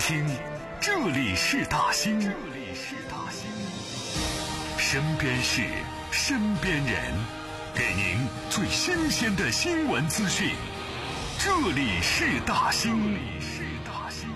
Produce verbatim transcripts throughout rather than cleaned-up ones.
兴，这里是大兴，这里是大兴。身边事，身边人，给您最新鲜的新闻资讯。这里是大兴，这里是大兴。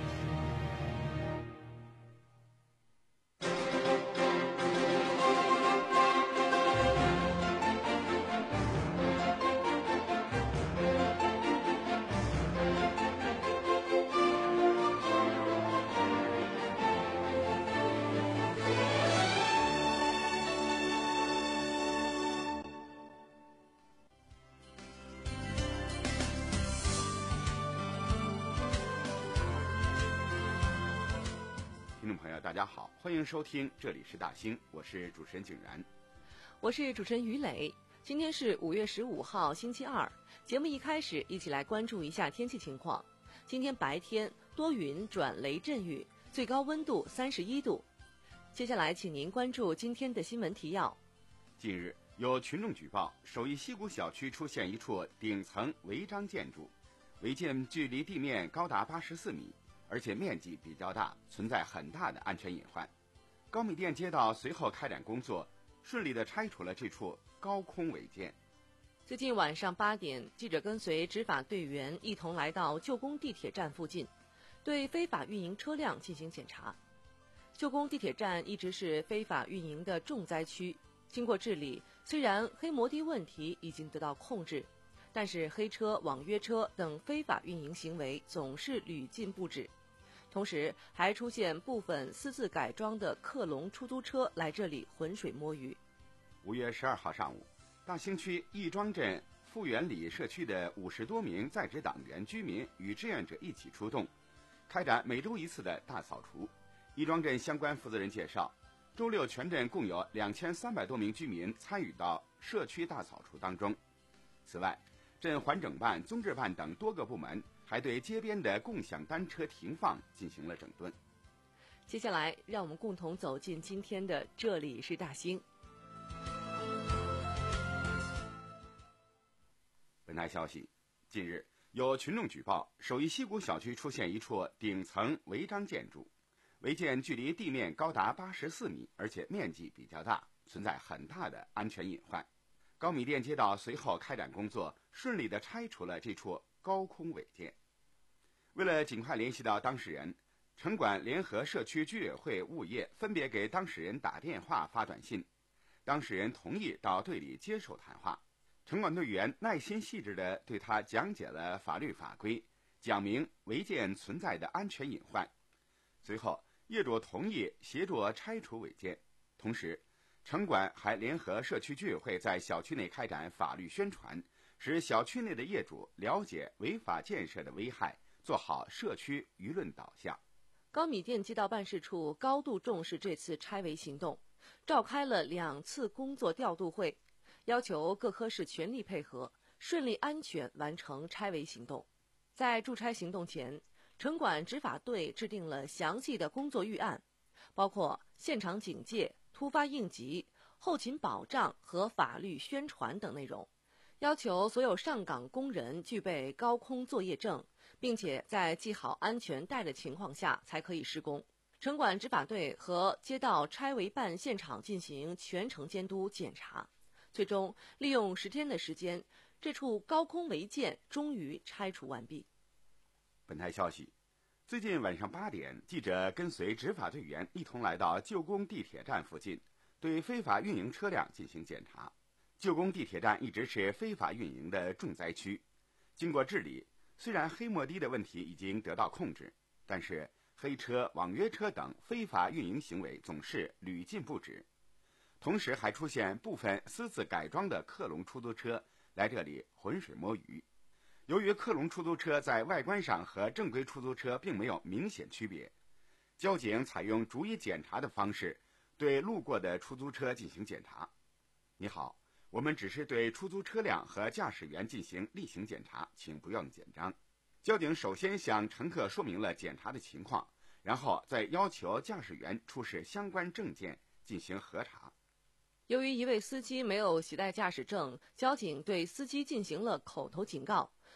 听众朋友大家好，欢迎收听这里是大兴，我是主持人景然。 我是主持人于磊。今天是五月十五号星期二，节目一开始一起来关注一下天气情况。今天白天多云转雷阵雨，最高温度三十一度。接下来请您关注今天的新闻提要。 近日有群众举报，首义西谷小区出现一处顶层违章建筑，违建距离地面高达八十四米，而且面积比较大，存在很大的安全隐患。高米店街道随后开展工作，顺利地拆除了这处高空违建。 最近晚上八点，记者跟随执法队员一同来到旧宫地铁站附近，对非法运营车辆进行检查。旧宫地铁站一直是非法运营的重灾区，经过治理，虽然黑摩的问题已经得到控制，但是黑车、网约车等非法运营行为总是屡禁不止。同时还出现部分私自改装的克隆出租车来这里浑水摸鱼。 五月十二号上午，大兴区亦庄镇富源里社区的五十多名在职党员居民与志愿者一起出动，开展每周一次的大扫除。亦庄镇相关负责人介绍，周六全镇共有两千三百多名居民参与到社区大扫除当中。此外，镇环整办、综治办等多个部门还对街边的共享单车停放进行了整顿。 接下来让我们共同走进今天的这里是大兴。 本台消息，近日有群众举报，首义西谷小区出现一处顶层违章建筑，违建距离地面高达八十四米，而且面积比较大，存在很大的安全隐患。高米店街道随后开展工作，顺利地拆除了这处高空违建。为了尽快联系到当事人，城管联合社区居委会物业分别给当事人打电话发短信，当事人同意到队里接受谈话。城管队员耐心细致地对他讲解了法律法规，讲明违建存在的安全隐患。随后业主同意协助拆除违建，同时城管还联合社区居委会在小区内开展法律宣传，使小区内的业主了解违法建设的危害，做好社区舆论导向。 高米店街道办事处高度重视这次拆违行动，召开了两次工作调度会，要求各科室全力配合，顺利安全完成拆违行动。在驻拆行动前，城管执法队制定了详细的工作预案，包括现场警戒、突发应急、后勤保障和法律宣传等内容，要求所有上岗工人具备高空作业证，并且在系好安全带的情况下才可以施工。城管执法队和街道拆违办现场进行全程监督检查，最终利用十天的时间，这处高空违建终于拆除完毕。 本台消息，最近晚上八点，记者跟随执法队员一同来到旧宫地铁站附近，对非法运营车辆进行检查。旧宫地铁站一直是非法运营的重灾区，经过治理，虽然黑摩的的问题已经得到控制，但是黑车、网约车等非法运营行为总是屡禁不止。同时还出现部分私自改装的克隆出租车来这里浑水摸鱼。由于克隆出租车在外观上和正规出租车并没有明显区别，交警采用逐一检查的方式对路过的出租车进行检查。你好，我们只是对出租车辆和驾驶员进行例行检查，请不用紧张。交警首先向乘客说明了检查的情况，然后再要求驾驶员出示相关证件进行核查。 由于一位司机没有携带驾驶证，交警对司机进行了口头警告，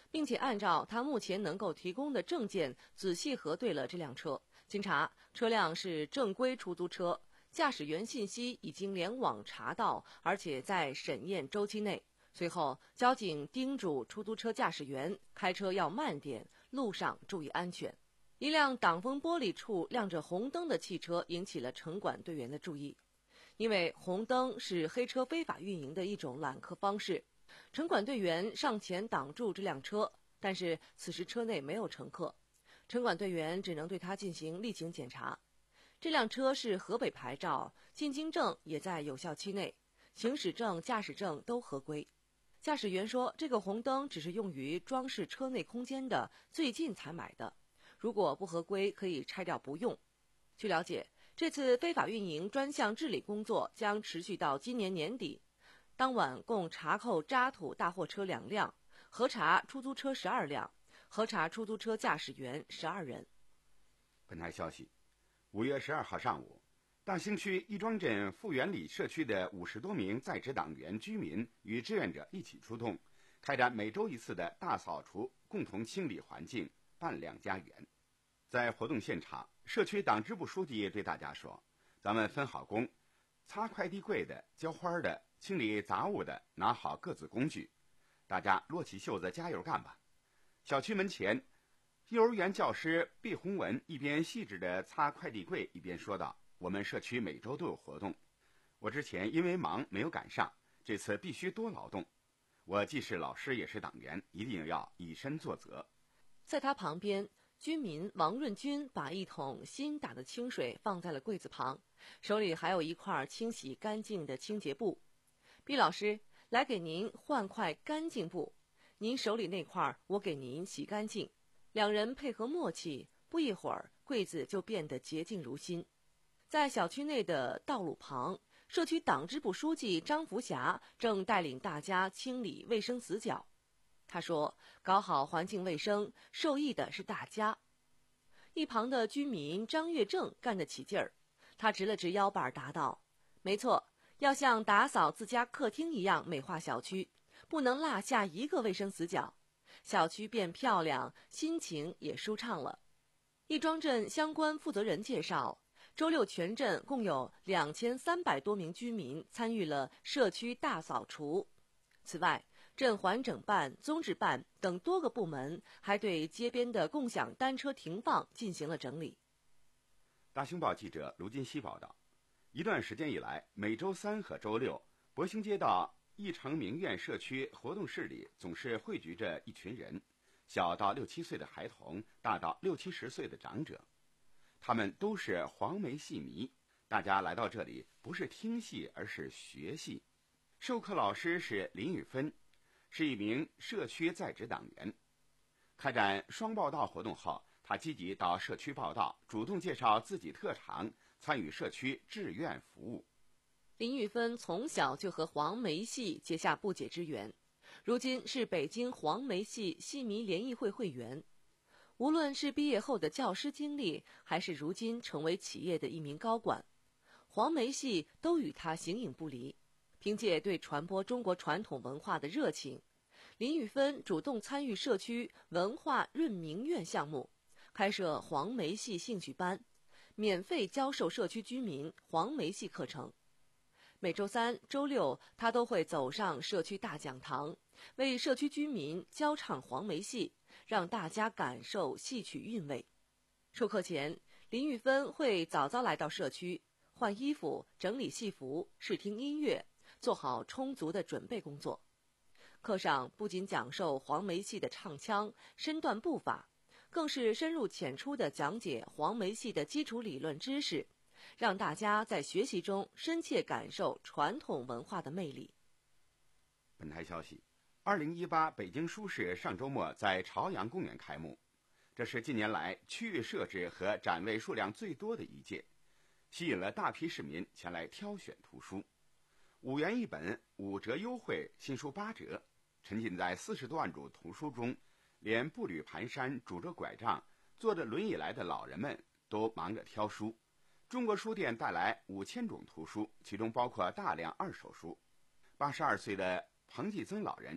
并且按照他目前能够提供的证件仔细核对了这辆车。经查，车辆是正规出租车，驾驶员信息已经联网查到，而且在审验周期内。随后，交警叮嘱出租车驾驶员开车要慢点，路上注意安全。一辆挡风玻璃处亮着红灯的汽车引起了城管队员的注意，因为红灯是黑车非法运营的一种揽客方式。城管队员上前挡住这辆车，但是此时车内没有乘客，城管队员只能对他进行例行检查。这辆车是河北牌照，进京证也在有效期内，行驶证、驾驶证都合规。驾驶员说，这个红灯只是用于装饰车内空间的，最近才买的，如果不合规可以拆掉不用。据了解，这次非法运营专项治理工作将持续到今年年底。当晚共查扣渣土大货车两辆，核查出租车十二辆，核查出租车驾驶员十二人。 本台消息，五月十二号上午，大兴区亦庄镇富源里社区的五十多名在职党员居民与志愿者一起出动，开展每周一次的大扫除，共同清理环境，扮亮家园。在活动现场，社区党支部书记对大家说，咱们分好工，擦快递柜的、浇花的、清理杂物的拿好各自工具，大家摞起袖子加油干吧。小区门前，幼儿园教师毕红文一边细致地擦快递柜，一边说道，我们社区每周都有活动，我之前因为忙没有赶上，这次必须多劳动，我既是老师也是党员，一定要以身作则。 在他旁边，居民王润军把一桶新打的清水放在了柜子旁，手里还有一块清洗干净的清洁布。毕老师，来给您换块干净布，您手里那块我给您洗干净。两人配合默契，不一会儿柜子就变得洁净如新。在小区内的道路旁，社区党支部书记张福霞正带领大家清理卫生死角。他说，搞好环境卫生，受益的是大家。一旁的居民张月正干得起劲儿，他直了直腰板答道，没错，要像打扫自家客厅一样美化小区，不能落下一个卫生死角，小区变漂亮，心情也舒畅了。亦庄镇相关负责人介绍，周六全镇共有两千三百多名居民参与了社区大扫除。此外，镇环整办、综治办等多个部门还对街边的共享单车停放进行了整理。 大兴报记者卢金熙报道，一段时间以来，每周三和周六，博兴街道义城明苑社区活动室里总是汇聚着一群人，小到六七岁的孩童，大到六七十岁的长者，他们都是黄梅戏迷。大家来到这里不是听戏，而是学戏。授课老师是林宇芬，是一名社区在职党员。开展双报道活动后，他积极到社区报道，主动介绍自己特长，参与社区志愿服务。 林玉芬从小就和黄梅戏结下不解之缘，如今是北京黄梅戏戏迷联谊会会员。无论是毕业后的教师经历，还是如今成为企业的一名高管，黄梅戏都与他形影不离。凭借对传播中国传统文化的热情，林玉芬主动参与社区文化润明院项目，开设黄梅戏兴趣班，免费教授社区居民黄梅戏课程。每周三、周六，他都会走上社区大讲堂，为社区居民教唱黄梅戏，让大家感受戏曲韵味。授课前，林玉芬会早早来到社区，换衣服、整理戏服、试听音乐，做好充足的准备工作。课上不仅讲授黄梅戏的唱腔、身段步法，更是深入浅出地讲解黄梅戏的基础理论知识，让大家在学习中深切感受传统文化的魅力。 本台消息，二零一八北京书市上周末在朝阳公园开幕，这是近年来区域设置和展位数量最多的一届，吸引了大批市民前来挑选图书。五元一本，五折优惠，新书八折。沉浸在四十多万种图书中，连步履蹒跚、拄着拐杖、坐着轮椅来的老人们都忙着挑书。中国书店带来五千种图书，其中包括大量二手书。八十二岁的彭继增老人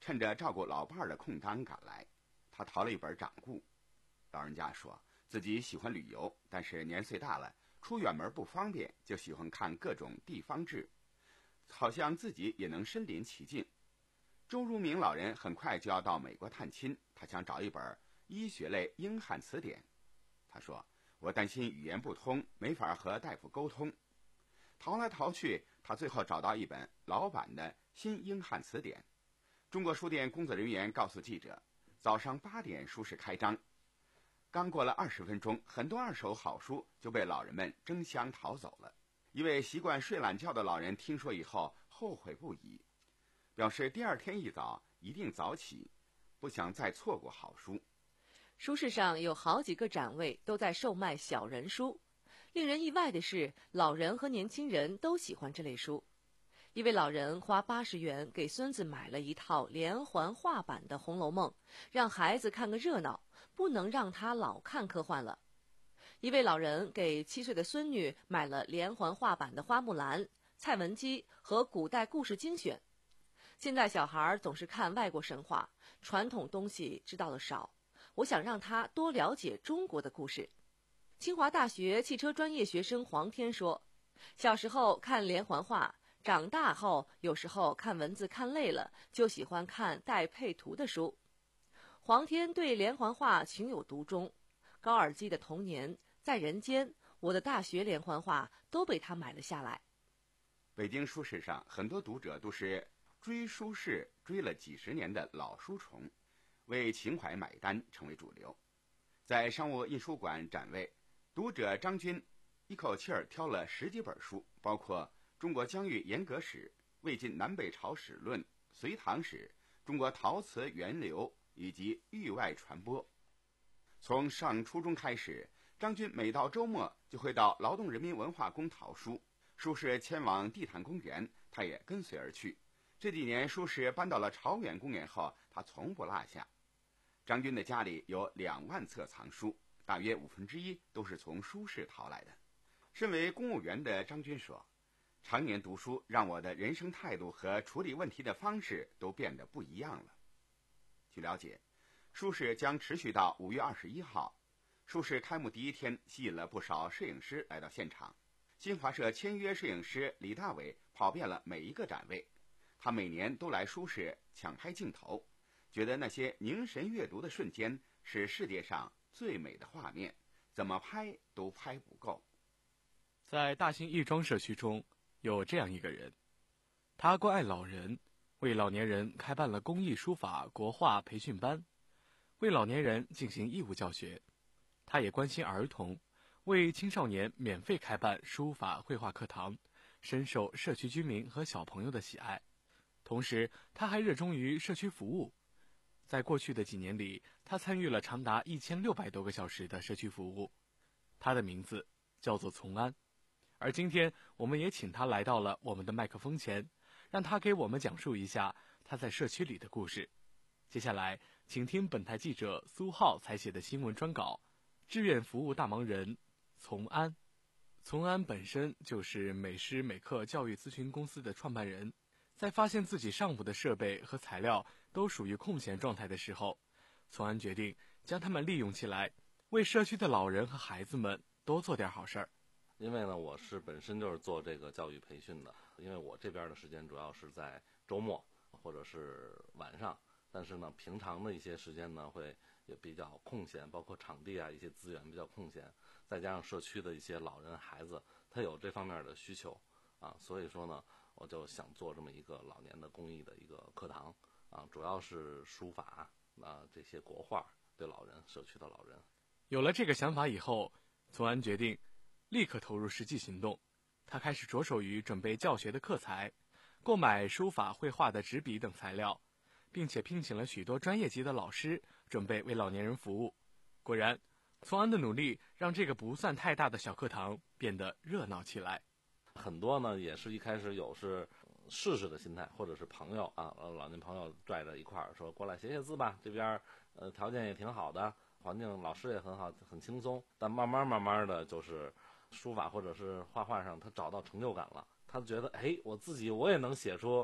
趁着照顾老伴儿的空档赶来。他淘了一本掌故。老人家说自己喜欢旅游，但是年岁大了，出远门不方便，就喜欢看各种地方志，好像自己也能身临其境。周如明老人很快就要到美国探亲，他想找一本医学类英汉词典。他说，我担心语言不通，没法和大夫沟通。淘来淘去，他最后找到一本老版的新英汉词典。中国书店工作人员告诉记者，早上八点书市开张，刚过了二十分钟，很多二手好书就被老人们争相淘走了。一位习惯睡懒觉的老人听说以后后悔不已，表示第二天一早一定早起，不想再错过好书。 书市上有好几个展位都在售卖小人书，令人意外的是，老人和年轻人都喜欢这类书。一位老人花八十元给孙子买了一套连环画版的《红楼梦》，让孩子看个热闹，不能让他老看科幻了。一位老人给七岁的孙女买了连环画版的《花木兰》、蔡文姬和古代故事精选。现在小孩总是看外国神话，传统东西知道的少，我想让他多了解中国的故事。清华大学汽车专业学生黄天说，小时候看连环画，长大后有时候看文字看累了，就喜欢看带配图的书。黄天对连环画情有独钟，高尔基的童年、在人间、我的大学连环画都被他买了下来。 北京书市上很多读者都是追书市追了几十年的老书虫，为情怀买单成为主流。在商务印书馆展位，读者张军一口气儿挑了十几本书，包括中国疆域沿革史、魏晋南北朝史论、隋唐史、中国陶瓷源流以及域外传播。从上初中开始，张军每到周末就会到劳动人民文化宫淘书，书市迁往地坛公园，他也跟随而去。这几年书市搬到了朝远公园后，他从不落下。张军的家里有两万册藏书，大约五分之一都是从书市淘来的。身为公务员的张军说，常年读书让我的人生态度和处理问题的方式都变得不一样了。据了解，书市将持续到五月二十一号。书市开幕第一天，吸引了不少摄影师来到现场。新华社签约摄影师李大伟跑遍了每一个展位，他每年都来书市抢拍镜头，觉得那些凝神阅读的瞬间是世界上最美的画面，怎么拍都拍不够。 在大兴亦庄社区中，有这样一个人，他关爱老人，为老年人开办了公益书法国画培训班，为老年人进行义务教学。他也关心儿童，为青少年免费开办书法绘画课堂，深受社区居民和小朋友的喜爱。同时，他还热衷于社区服务。在过去的几年里，他参与了长达一千六百多个小时的社区服务。他的名字叫做从安。而今天，我们也请他来到了我们的麦克风前，让他给我们讲述一下他在社区里的故事。接下来，请听本台记者苏浩采写的新闻专稿，志愿服务大忙人从安。从安本身就是美诗美课教育咨询公司的创办人，在发现自己上午的设备和材料都属于空闲状态的时候，从安决定将它们利用起来，为社区的老人和孩子们多做点好事儿。 因为呢，我是本身就是做这个教育培训的，因为我这边的时间主要是在周末或者是晚上，但是呢，平常的一些时间呢会也比较空闲，包括场地啊一些资源比较空闲，再加上社区的一些老人孩子，他有这方面的需求啊，所以说呢，我就想做这么一个老年的公益的一个课堂啊，主要是书法啊这些国画对老人社区的老人。 有了这个想法以后，从安决定立刻投入实际行动。他开始着手于准备教学的课材，购买书法绘画的纸笔等材料，并且聘请了许多专业级的老师，准备为老年人服务。果然，从安的努力让这个不算太大的小课堂变得热闹起来。 很多呢也是一开始有是试试的心态，或者是朋友啊，老年朋友拽着一块儿说过来写写字吧，这边呃条件也挺好的，环境老师也很好，很轻松。但慢慢慢慢的就是书法或者是画画上他找到成就感了，他觉得哎，我自己我也能写出啊、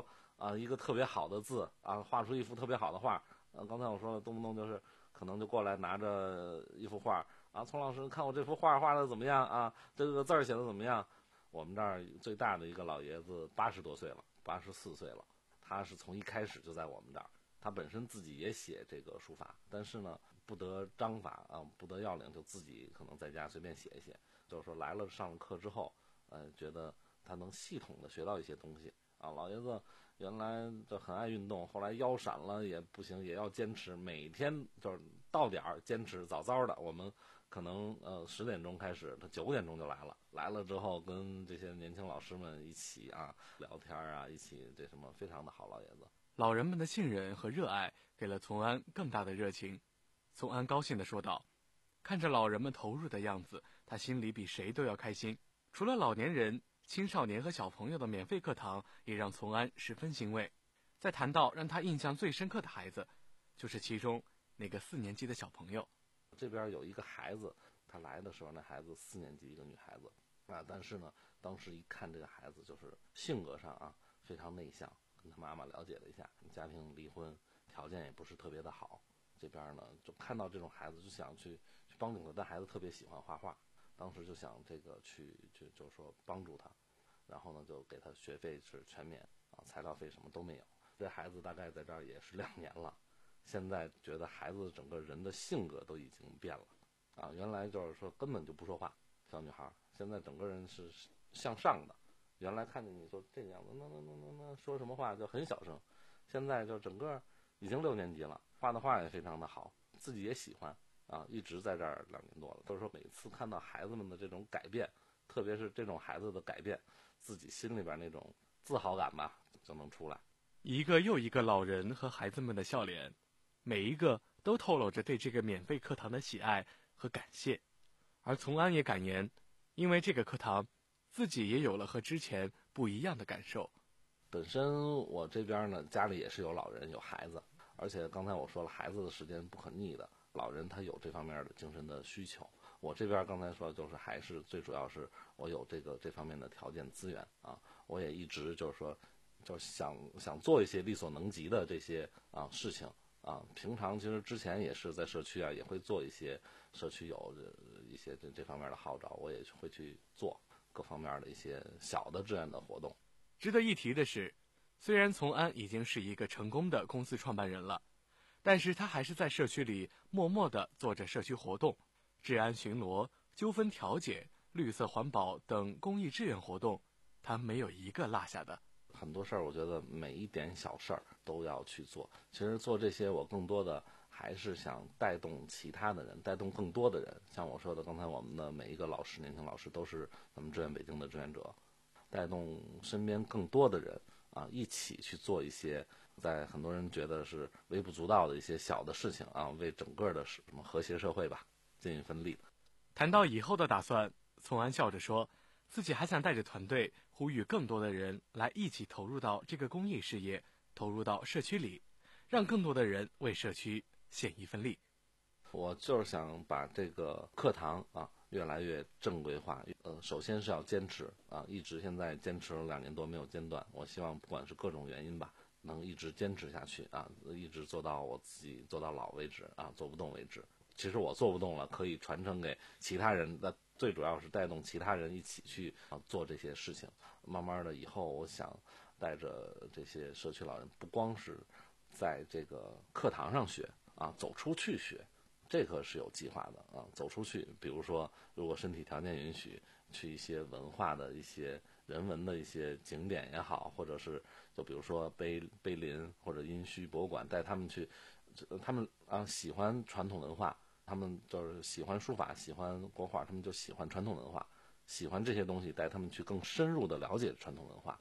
啊，一个特别好的字啊，画出一幅特别好的画。呃，刚才我说了，动不动就是可能就过来拿着一幅画啊，丛老师看我这幅画画的怎么样啊？这个字儿写的怎么样？我们这儿最大的一个老爷子八十多岁了，八十四岁了，他是从一开始就在我们这儿。他本身自己也写这个书法，但是呢，不得章法啊，不得要领，就自己可能在家随便写一写。就是说来了上了课之后，呃，觉得他能系统的学到一些东西啊。老爷子原来就很爱运动，后来腰闪了也不行，也要坚持，每天就是到点儿坚持，早早的。我们可能呃十点钟开始，他九点钟就来了。来了之后，跟这些年轻老师们一起啊聊天啊，一起这什么，非常的好。老爷子。 老人们的信任和热爱给了从安更大的热情。从安高兴地说道：“看着老人们投入的样子，他心里比谁都要开心。除了老年人、青少年和小朋友的免费课堂，也让从安十分欣慰。在谈到让他印象最深刻的孩子，就是其中那个四年级的小朋友。 这边有一个孩子，他来的时候，那孩子四年级，一个女孩子啊，但是呢，当时一看这个孩子，就是性格上啊非常内向。跟他妈妈了解了一下，家庭离婚，条件也不是特别的好。这边呢，就看到这种孩子，就想去去帮助他。但孩子特别喜欢画画，当时就想这个去去就是说帮助他，然后呢就给他学费是全免啊，材料费什么都没有。这孩子大概在这儿也是两年了，现在觉得孩子整个人的性格都已经变了啊，原来就是说根本就不说话，小女孩现在整个人是向上的。原来看见你说这个样子，那那那那那说什么话就很小声，现在就整个已经六年级了，画的画也非常的好，自己也喜欢啊，一直在这儿两年多了。都是说每次看到孩子们的这种改变，特别是这种孩子的改变，自己心里边那种自豪感吧就能出来。 一个又一个老人和孩子们的笑脸，每一个都透露着对这个免费课堂的喜爱和感谢。而从安也感言，因为这个课堂，自己也有了和之前不一样的感受。 本身我这边呢，家里也是有老人有孩子，而且刚才我说了，孩子的时间不可逆的，老人他有这方面的精神的需求。我这边刚才说就是还是最主要是我有这个这方面的条件资源啊，我也一直就是说就是想想做一些力所能及的这些啊事情啊。平常其实之前也是在社区啊，也会做一些社区有一些这这方面的号召，我也会去做各方面的一些小的志愿的活动。 值得一提的是，虽然从安已经是一个成功的公司创办人了，但是他还是在社区里默默地做着社区活动，治安巡逻、纠纷调解、绿色环保等公益志愿活动，他没有一个落下的。 很多事儿，我觉得每一点小事儿都要去做。其实做这些，我更多的还是想带动其他的人，带动更多的人。像我说的，刚才我们的每一个老师，年轻老师都是咱们志愿北京的志愿者，带动身边更多的人啊，一起去做一些在很多人觉得是微不足道的一些小的事情啊，为整个的什么和谐社会吧尽一份力。 谈到以后的打算，从安笑着说，自己还想带着团队呼吁更多的人来一起投入到这个公益事业，投入到社区里，让更多的人为社区献一份力。 我就是想把这个课堂啊越来越正规化。呃，首先是要坚持啊，一直现在坚持了两年多没有间断。我希望不管是各种原因吧，能一直坚持下去啊，一直做到我自己做到老为止啊，做不动为止。其实我做不动了，可以传承给其他人。那最主要是带动其他人一起去啊做这些事情。慢慢的，以后我想带着这些社区老人，不光是在这个课堂上学啊，走出去学。这个是有计划的啊，走出去，比如说，如果身体条件允许，去一些文化的一些人文的一些景点也好，或者是就比如说碑碑林或者殷墟博物馆，带他们去，他们啊喜欢传统文化，他们就是喜欢书法，喜欢国画，他们就喜欢传统文化，喜欢这些东西，带他们去更深入的了解传统文化。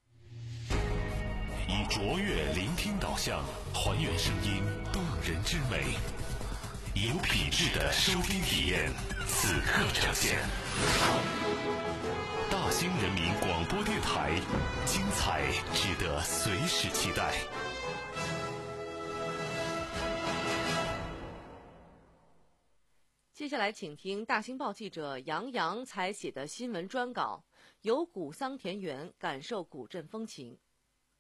以卓越聆听导向，还原声音动人之美。有品质的收听体验，此刻呈现。大兴人民广播电台，精彩值得随时期待。 接下来请听大兴报记者杨洋采写的新闻专稿，游古桑田园，感受古镇风情。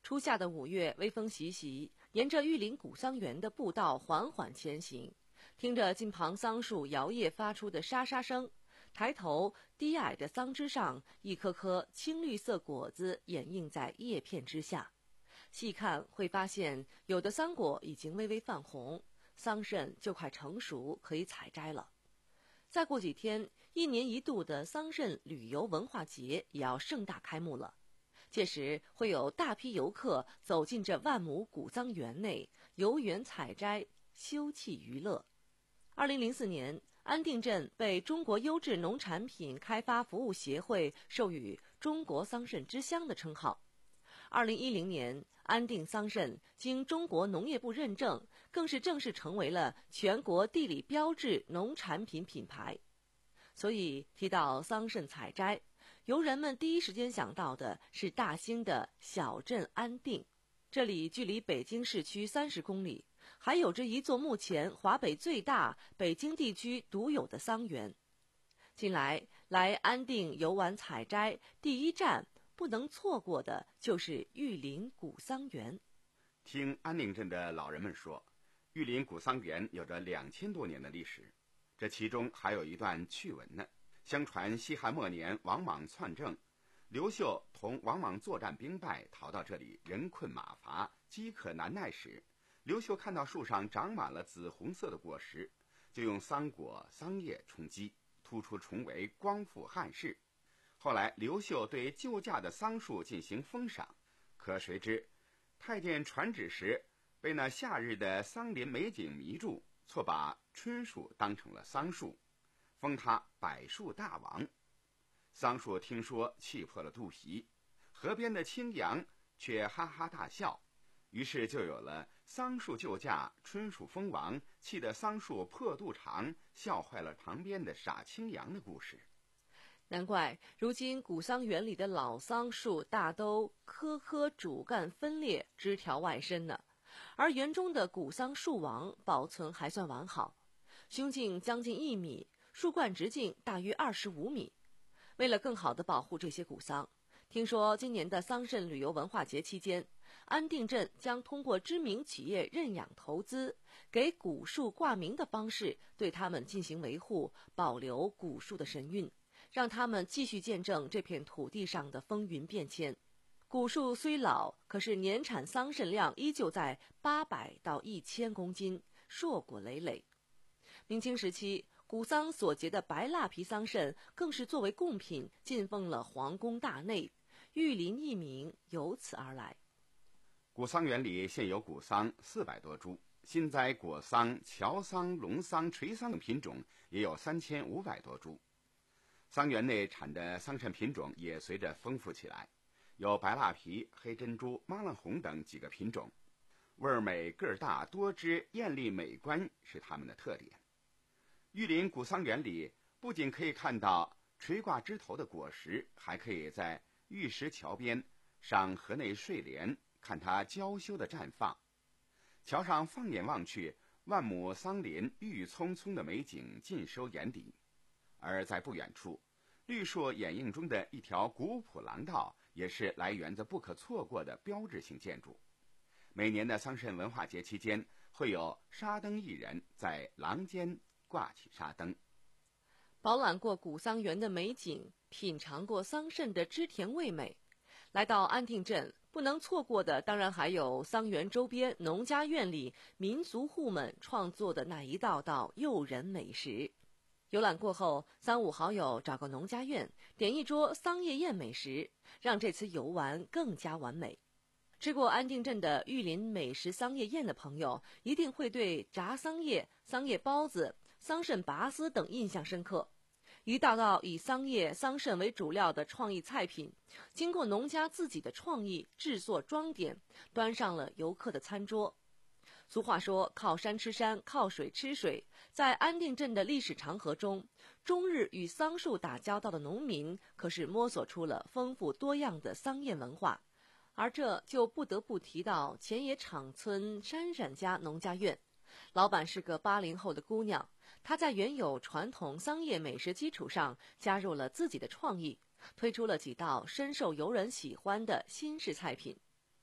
初夏的五月，微风习习，沿着玉林古桑园的步道缓缓前行，听着近旁桑树摇曳发出的沙沙声，抬头，低矮的桑枝上，一颗颗青绿色果子掩映在叶片之下。细看会发现，有的桑果已经微微泛红，桑葚就快成熟，可以采摘了。再过几天，一年一度的桑葚旅游文化节也要盛大开幕了。届时会有大批游客走进这万亩古桑园内，游园采摘，休憩娱乐。二零零四年，安定镇被中国优质农产品开发服务协会授予中国桑葚之乡的称号。二零一零年，安定桑葚经中国农业部认证，更是正式成为了全国地理标志农产品品牌。所以提到桑葚采摘，游人们第一时间想到的是大兴的小镇安定，这里距离北京市区三十公里，还有着一座目前华北最大、北京地区独有的桑园。近来来安定游玩采摘，第一站不能错过的就是玉林古桑园。 听安定镇的老人们说，玉林古桑园有着两千多年的历史，这其中还有一段趣闻呢。相传西汉末年，王莽篡政，刘秀同王莽作战兵败，逃到这里，人困马乏，饥渴难耐时，刘秀看到树上长满了紫红色的果实，就用桑果、桑叶充饥，突出重围，光复汉室。后来刘秀对救驾的桑树进行封赏，可谁知太监传旨时被那夏日的桑林美景迷住，错把春树当成了桑树，封他百树大王。桑树听说，气破了肚皮，河边的青羊却哈哈大笑，于是就有了桑树救驾，春树封王，气得桑树破肚肠，笑坏了旁边的傻青羊的故事。 难怪如今古桑园里的老桑树大都棵棵主干分裂，枝条外伸呢，而园中的古桑树王保存还算完好，胸径将近一米，树冠直径大约二十五米。为了更好地保护这些古桑，听说今年的桑葚旅游文化节期间，安定镇将通过知名企业认养投资，给古树挂名的方式对它们进行维护，保留古树的神韵，让他们继续见证这片土地上的风云变迁。古树虽老，可是年产桑葚量依旧在八百到一千公斤，硕果累累。明清时期，古桑所结的白蜡皮桑葚更是作为贡品进奉了皇宫大内，玉林一名由此而来。 古桑园里现有古桑四百多株，新栽果桑、乔桑、龙桑、垂桑等品种也有三千五百多株。桑园内产的桑葚品种也随着丰富起来，有白蜡皮、黑珍珠、麻浪红等几个品种，味儿美、个儿大、多汁、艳丽美观是它们的特点。玉林古桑园里不仅可以看到垂挂枝头的果实，还可以在玉石桥边赏河内睡莲，看它娇羞的绽放。桥上放眼望去，万亩桑林郁郁葱葱的美景尽收眼底。而在不远处，绿树掩映中的一条古朴廊道也是来园子不可错过的标志性建筑。每年的桑葚文化节期间，会有沙灯艺人在廊间挂起沙灯。 饱览过古桑园的美景，品尝过桑葚的汁甜味美，来到安定镇不能错过的当然还有桑园周边农家院里民族户们创作的那一道道诱人美食。游览过后，三五好友找个农家院，点一桌桑叶宴美食，让这次游玩更加完美。吃过安定镇的玉林美食桑叶宴的朋友，一定会对炸桑叶、桑叶包子、桑葚拔丝等印象深刻。一道道以桑叶、桑葚为主料的创意菜品，经过农家自己的创意制作装点，端上了游客的餐桌。俗话说，靠山吃山，靠水吃水。在安定镇的历史长河中，终日与桑树打交道的农民可是摸索出了丰富多样的桑叶文化。而这就不得不提到前野场村珊珊家农家院，老板是个八零后的姑娘，她在原有传统桑叶美食基础上，加入了自己的创意，推出了几道深受游人喜欢的新式菜品。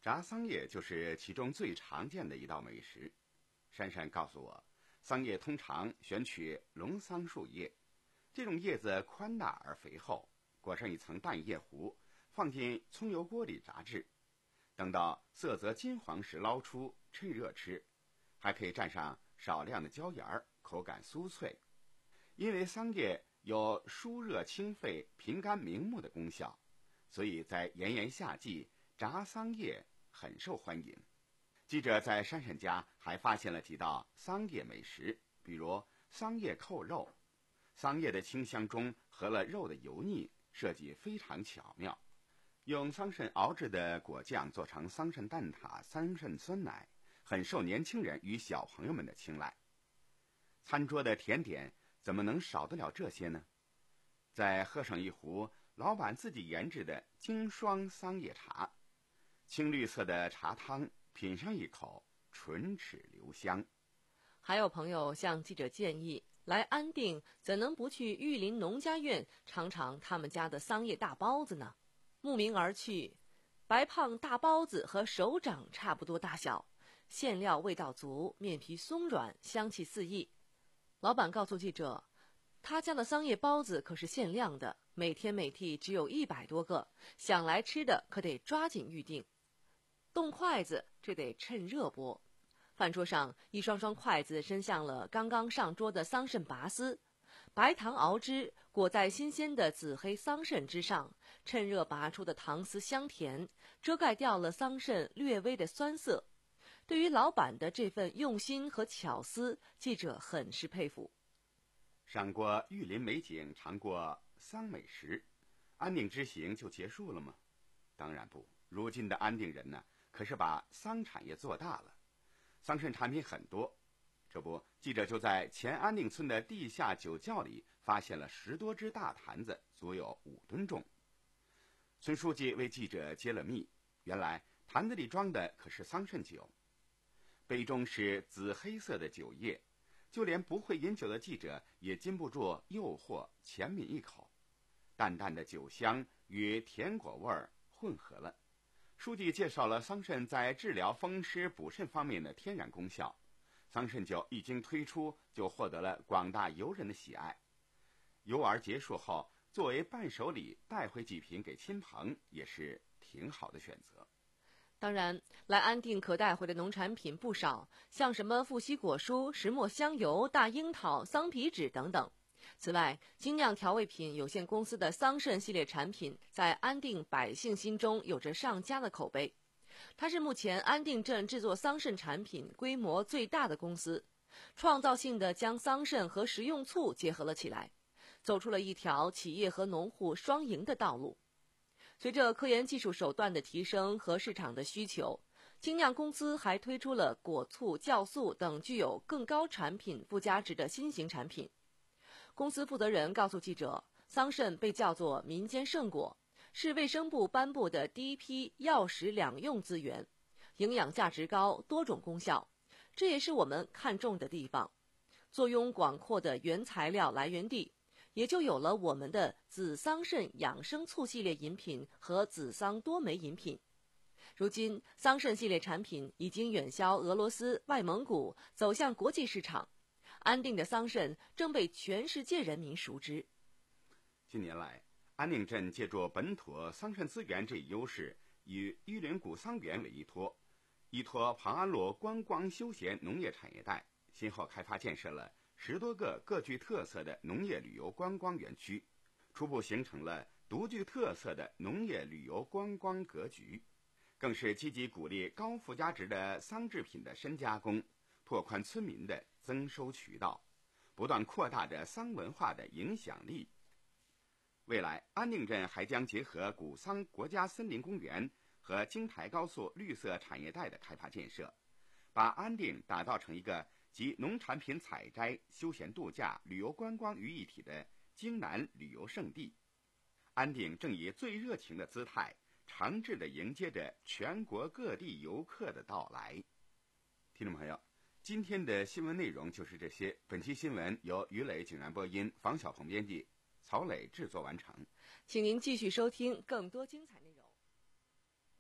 炸桑叶就是其中最常见的一道美食。珊珊告诉我，桑叶通常选取龙桑树叶，这种叶子宽大而肥厚，裹上一层淡叶糊，放进葱油锅里炸制，等到色泽金黄时捞出，趁热吃，还可以蘸上少量的椒盐，口感酥脆。因为桑叶有疏热清肺、平肝明目的功效，所以在炎炎夏季，炸桑叶很受欢迎。记者在珊珊家还发现了几道桑叶美食，比如桑叶扣肉。桑叶的清香中合了肉的油腻，设计非常巧妙。用桑葚熬制的果酱做成桑葚蛋挞、桑葚酸奶，很受年轻人与小朋友们的青睐。餐桌的甜点怎么能少得了这些呢？再喝上一壶老板自己研制的精霜桑叶茶，青绿色的茶汤，品上一口，唇齿留香。 还有朋友向记者建议，来安定怎能不去玉林农家院尝尝他们家的桑叶大包子呢？慕名而去，白胖大包子和手掌差不多大小，馅料味道足，面皮松软，香气四溢。老板告诉记者，他家的桑叶包子可是限量的，每天每屉只有一百多个，想来吃的可得抓紧预定。动筷子这得趁热剥。饭桌上，一双双筷子伸向了刚刚上桌的桑葚拔丝，白糖熬汁裹在新鲜的紫黑桑葚之上，趁热拔出的糖丝香甜，遮盖掉了桑葚略微的酸涩。对于老板的这份用心和巧思，记者很是佩服。 赏过玉林美景，尝过桑美食，安定之行就结束了吗？当然不，如今的安定人呢，可是把桑产业做大了，桑葚产品很多。这不，记者就在前安定村的地下酒窖里发现了十多只大坛子，足有五吨重。村书记为记者揭了密，原来坛子里装的可是桑葚酒，杯中是紫黑色的酒液，就连不会饮酒的记者也禁不住诱惑，浅抿一口，淡淡的酒香与甜果味儿混合了。书记介绍了桑葚在治疗风湿补肾方面的天然功效。桑葚酒一经推出，就获得了广大游人的喜爱。游玩结束后，作为伴手礼带回几瓶给亲朋，也是挺好的选择。 当然，来安定可带回的农产品不少，像什么富硒果蔬、石墨香油、大樱桃、桑皮纸等等。此外，精酿调味品有限公司的桑葚系列产品在安定百姓心中有着上佳的口碑。它是目前安定镇制作桑葚产品规模最大的公司，创造性地将桑葚和食用醋结合了起来，走出了一条企业和农户双赢的道路。随着科研技术手段的提升和市场的需求，精酿公司还推出了果醋、酵素等具有更高产品附加值的新型产品。公司负责人告诉记者，桑葚被叫做民间圣果，是卫生部颁布的第一批药食两用资源，营养价值高，多种功效，这也是我们看重的地方。坐拥广阔的原材料来源地，也就有了我们的紫桑葚养生醋系列饮品和紫桑多酶饮品。如今，桑葚系列产品已经远销俄罗斯、外蒙古，走向国际市场。安定的桑葚正被全世界人民熟知。 近年来，安定镇借助本土桑葚资源这一优势，与玉林古桑园为依托，依托庞安路观光休闲农业产业带，先后开发建设了十多个各具特色的农业旅游观光园区，初步形成了独具特色的农业旅游观光格局，更是积极鼓励高附加值的桑制品的深加工，拓宽村民的增收渠道，不断扩大着桑文化的影响力。未来，安定镇还将结合古桑国家森林公园和京台高速绿色产业带的开发建设，把安定打造成一个集农产品采摘、休闲度假、旅游观光于一体的京南旅游胜地。安定正以最热情的姿态，诚挚地迎接着全国各地游客的到来。听众朋友，今天的新闻内容就是这些。本期新闻由于磊、景然播音，房晓鹏编辑，曹磊制作完成。 请您继续收听更多精彩内容。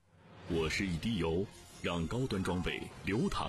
我是一滴油，让高端装备流淌。